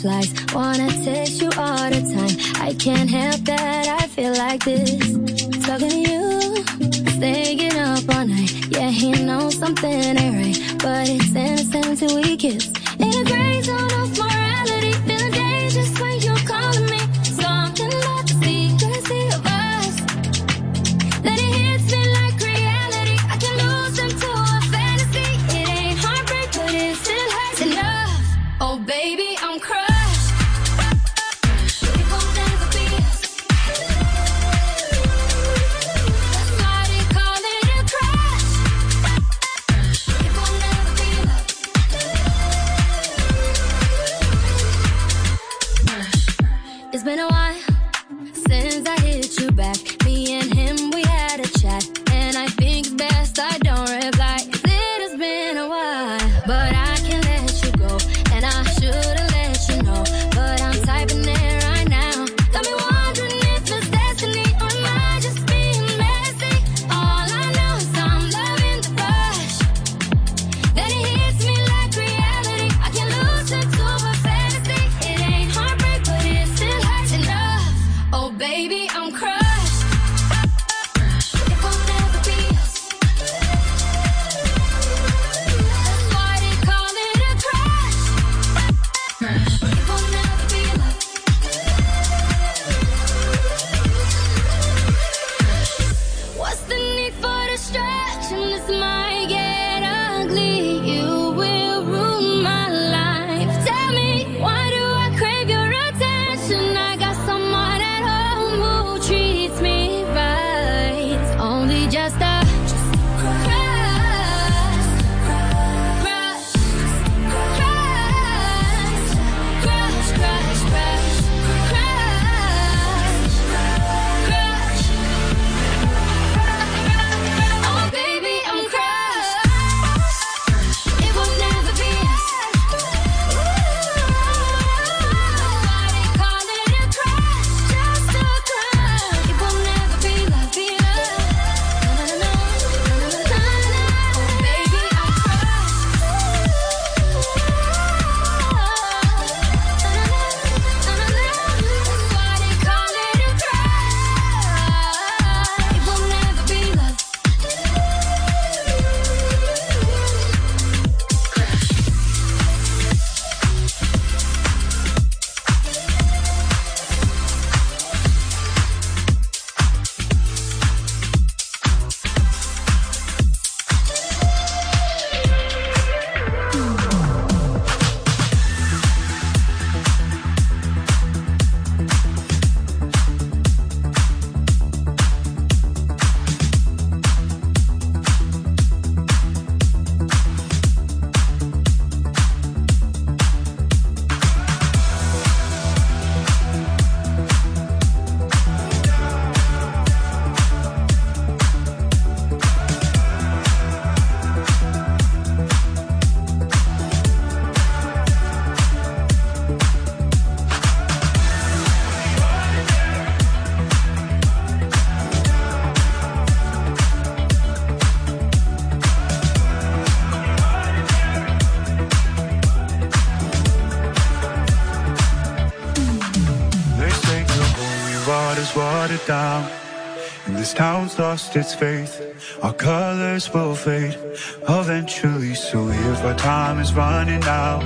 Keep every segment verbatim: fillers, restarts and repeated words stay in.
butterflies. Wanna taste you all the time. I can't help that I feel like this. Talking to you, staying up all night. Yeah, he knows something ain't right, but it's innocent until we kiss. In a gray zone of morality, feeling dangerous when you're calling me. Something about the secrecy of us, that it hits me like reality. I can lose into a fantasy. It ain't heartbreak, but it still hurts enough. Oh baby, I'm crushed. It will never be us. That's why they call it a crush. It will never be love. It's been a while since I hit you back. Me and him, we had a chat, and I think it's best I don't reply. It has been a while, but I can't let you go, and I should've let you know, but I'm typing it right now. Got me wondering if it's destiny, or am I just being messy? All I know is I'm loving the rush, that it hits me like reality. I can lose into a fantasy. It ain't heartbreak, but it still hurts enough. Oh baby, I'm crushed. It will never be us. That's why they call it a crush. It will never be love. What's the need for distraction? This might get ugly. You will ruin my life. Tell me, why do I crave your attention? I got someone at home who treats me right. It's only just a crush, crush, crush, crush, crush, crush, crush, crush. Oh baby, I'm crushed. It will never be us. Why they call it a crush? Just a crush. It will never be love, be love. No, no, no, no, no, no, no, no. Oh baby, I'm crushed. That's why they call it a crush. It will never be love. They say the holy water's watered down, and this town's lost its faith. Our colors will fade eventually, so if our time is running out,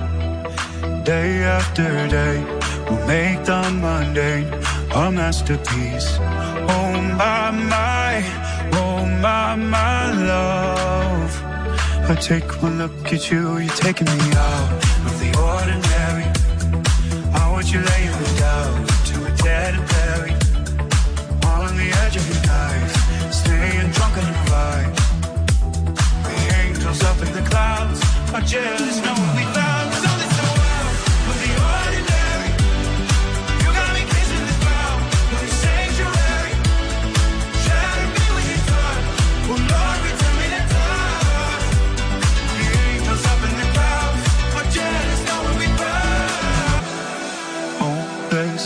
day after day, we'll make the mundane a masterpiece. Oh my, my, oh my, my love. I take one look at you, you're taking me out of the ordinary. I want you laying me down to a dead and buried, on the edge of your knife, staying drunk on your ride. The angels up in the clouds are jealous, know what we found. So this so wild, with the ordinary. You got me kissing the ground, with the sanctuary. Shatter me when you're done. Oh Lord, return me to dust. The angels up in the clouds are jealous, know what we found. Oh, this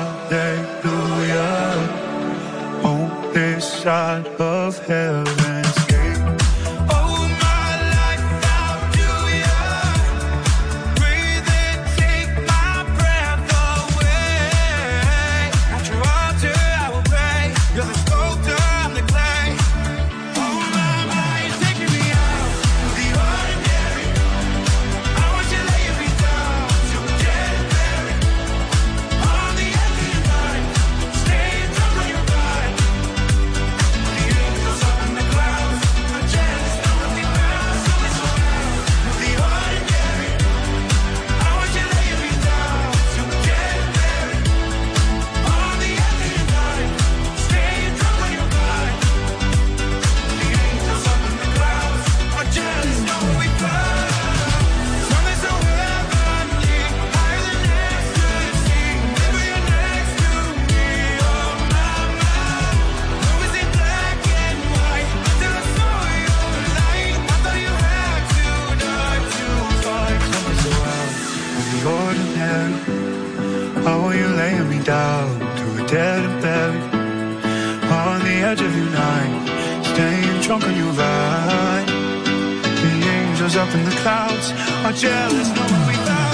hallelujah. Oh, this side of heaven's gate. Oh, my life, I'll do ya. Breathe and take my breath. on the edge of your night, staying drunk on your ride. The angels up in the clouds are jealous knowing we found.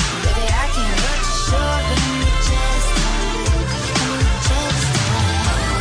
Baby, I can't let you show them.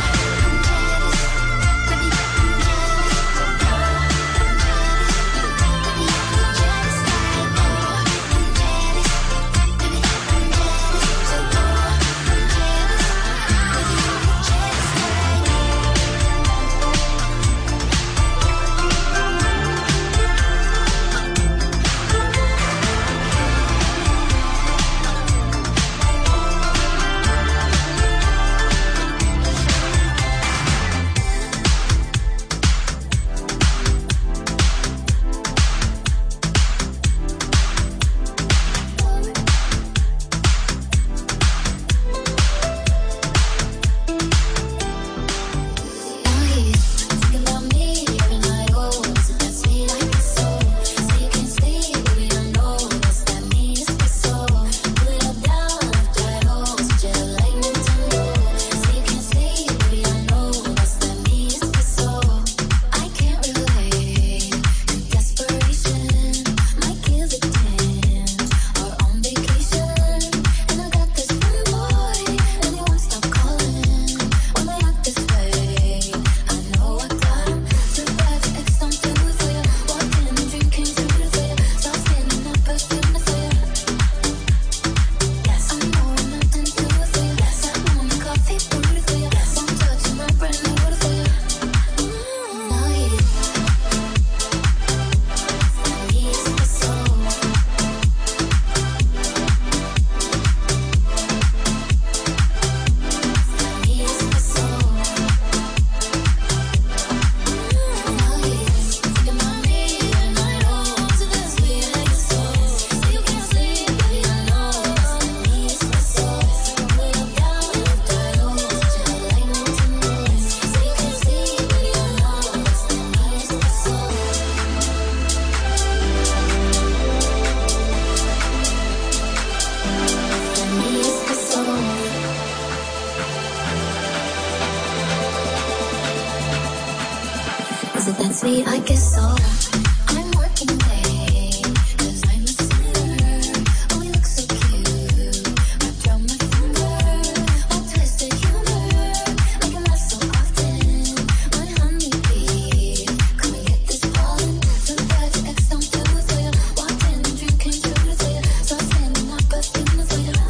sweet, I guess so. I'm working late, cause I'm a sinner. Oh, you look so cute, wrapped around my finger. Oh, twisted humor, like a laugh so often. One honeybee, come and get this pollen. So bad to X don't do it for you. Walked in, dream came true for you. So I'm standing up, but feeling for you.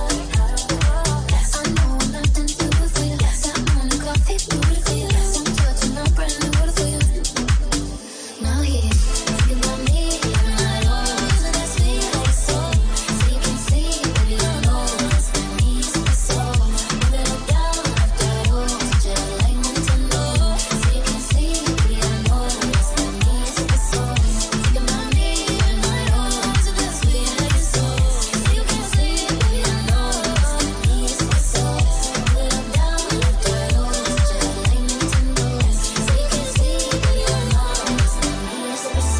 I know I'm nothing to it for you. That morning coffee, do it for you. Some touch and I'm brand new for you. Now he's thinking about me, and I always with that sweet like soul. So you can see, baby, I know it's been me, so move it up down after all, just like Nintendo. So you can see, baby, I know it's been me, so thinking about me, and I always with that sweet like soul. So you can see, baby, I know it's been me, so move it up down after all, just like Nintendo. So you can see, baby, I know it's been me, so.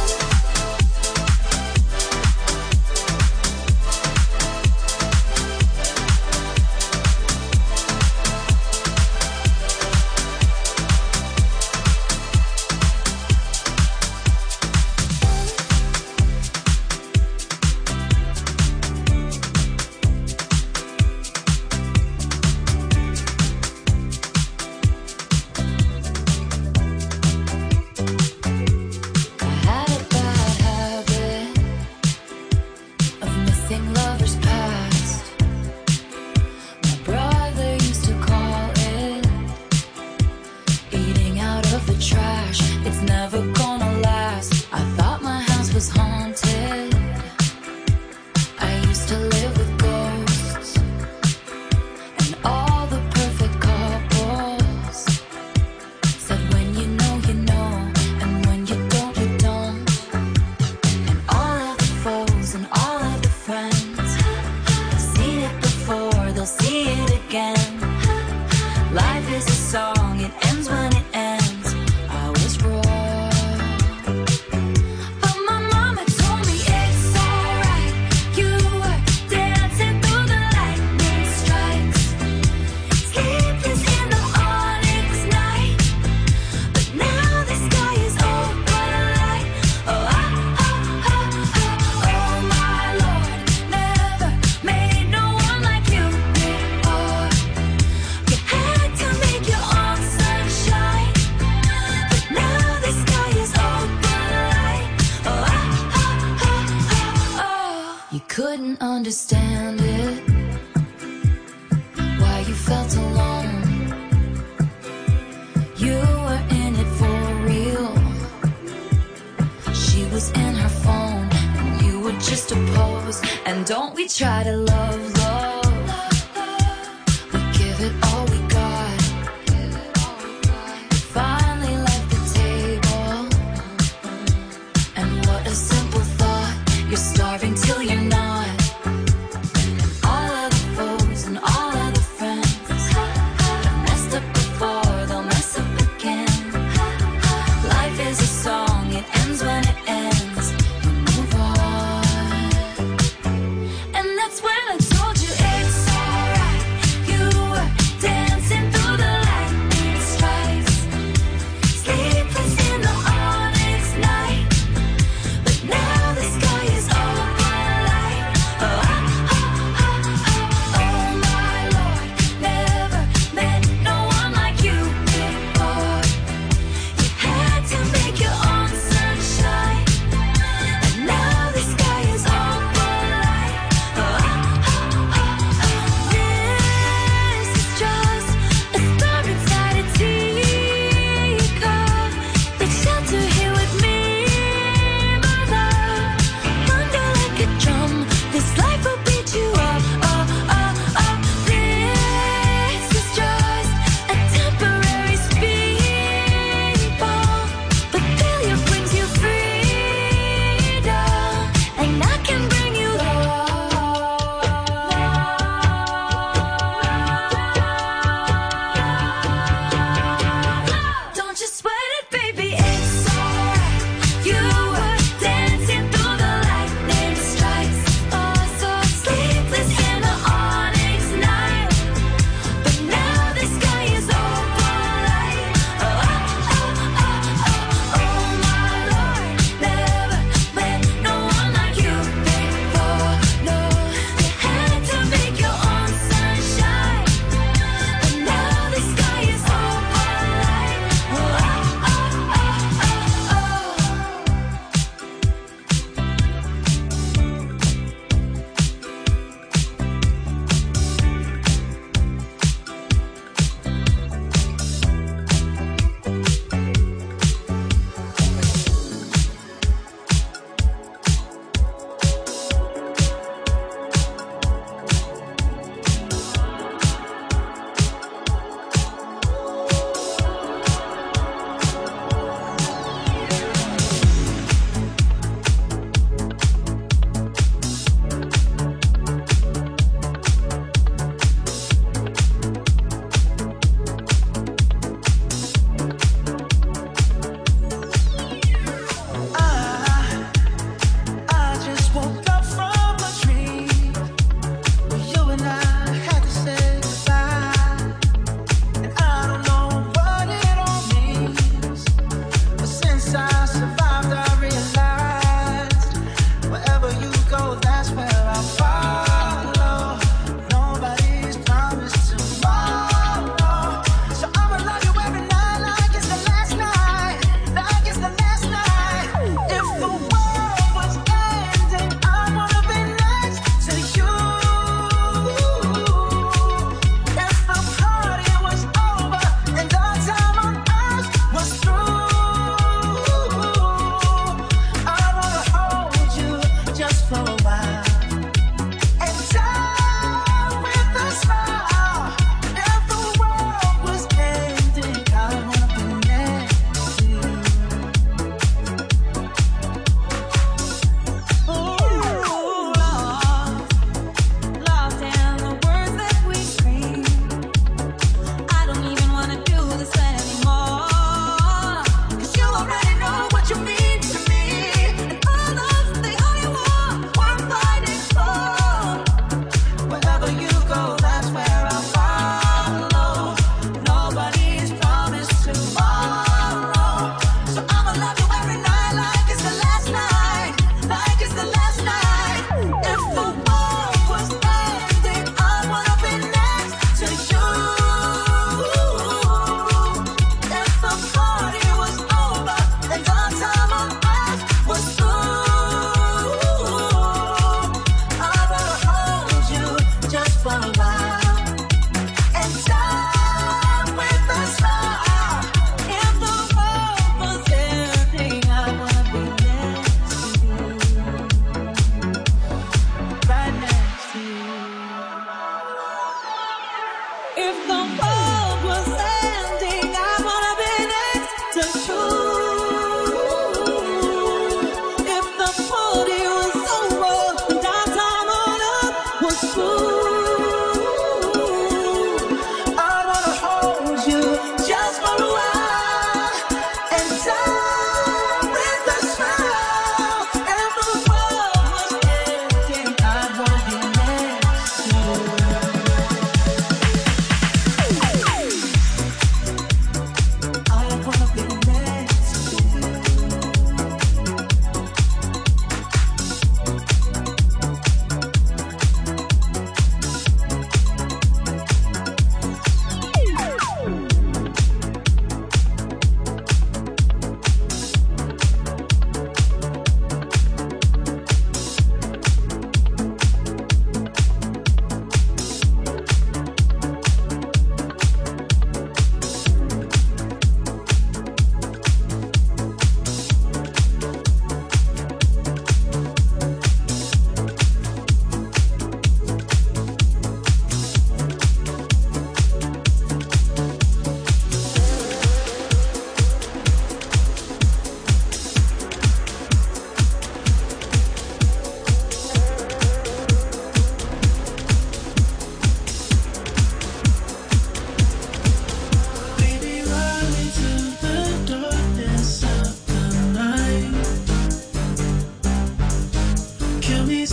I had a bad habit of missing lovers past. My brother used to call it eating out of the trash. It's never gonna last. I thought my house was haunted. I used to live with ghosts and all the perfect couples. Said when you know, you know, and when you don't, you don't. And all of the foes and all of the friends have seen it before, they'll see it again. Life is a song, it ends when it ends. I was wrong, but my mama told me it's alright. You were dancing through the lightning strikes, sleepless in the onyx night. But now the sky is open light. Oh, oh, oh, oh, oh, oh, my Lord, never made no one like you before. You had to make your own sunshine, but now the sky is open light. Oh, oh, oh, oh, oh, oh. You couldn't understand it, why you felt alone. You were in it for real. She was in her phone, and you were just a pose. And don't we try to love, love. We give it all we got. We finally left the table. And what a simple thought. You're starving till you're not. All of the foes and all of the friends have messed up before, they'll mess up again. Life is a song, it ends when it ends. You move on. And that's when I told you it's alright. You were dancing through the lightning strikes, sleepless in the onyx night. But now the sky is open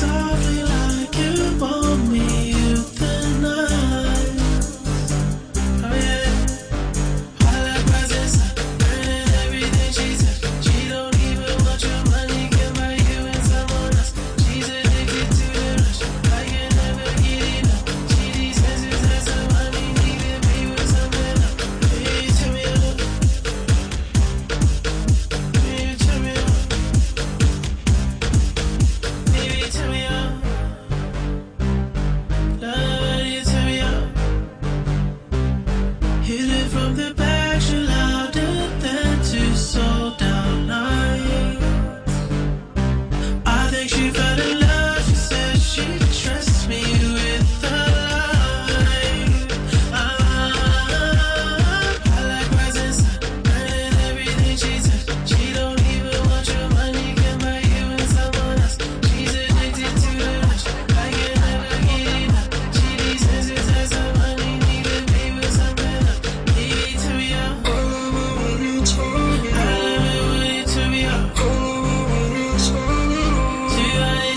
softly like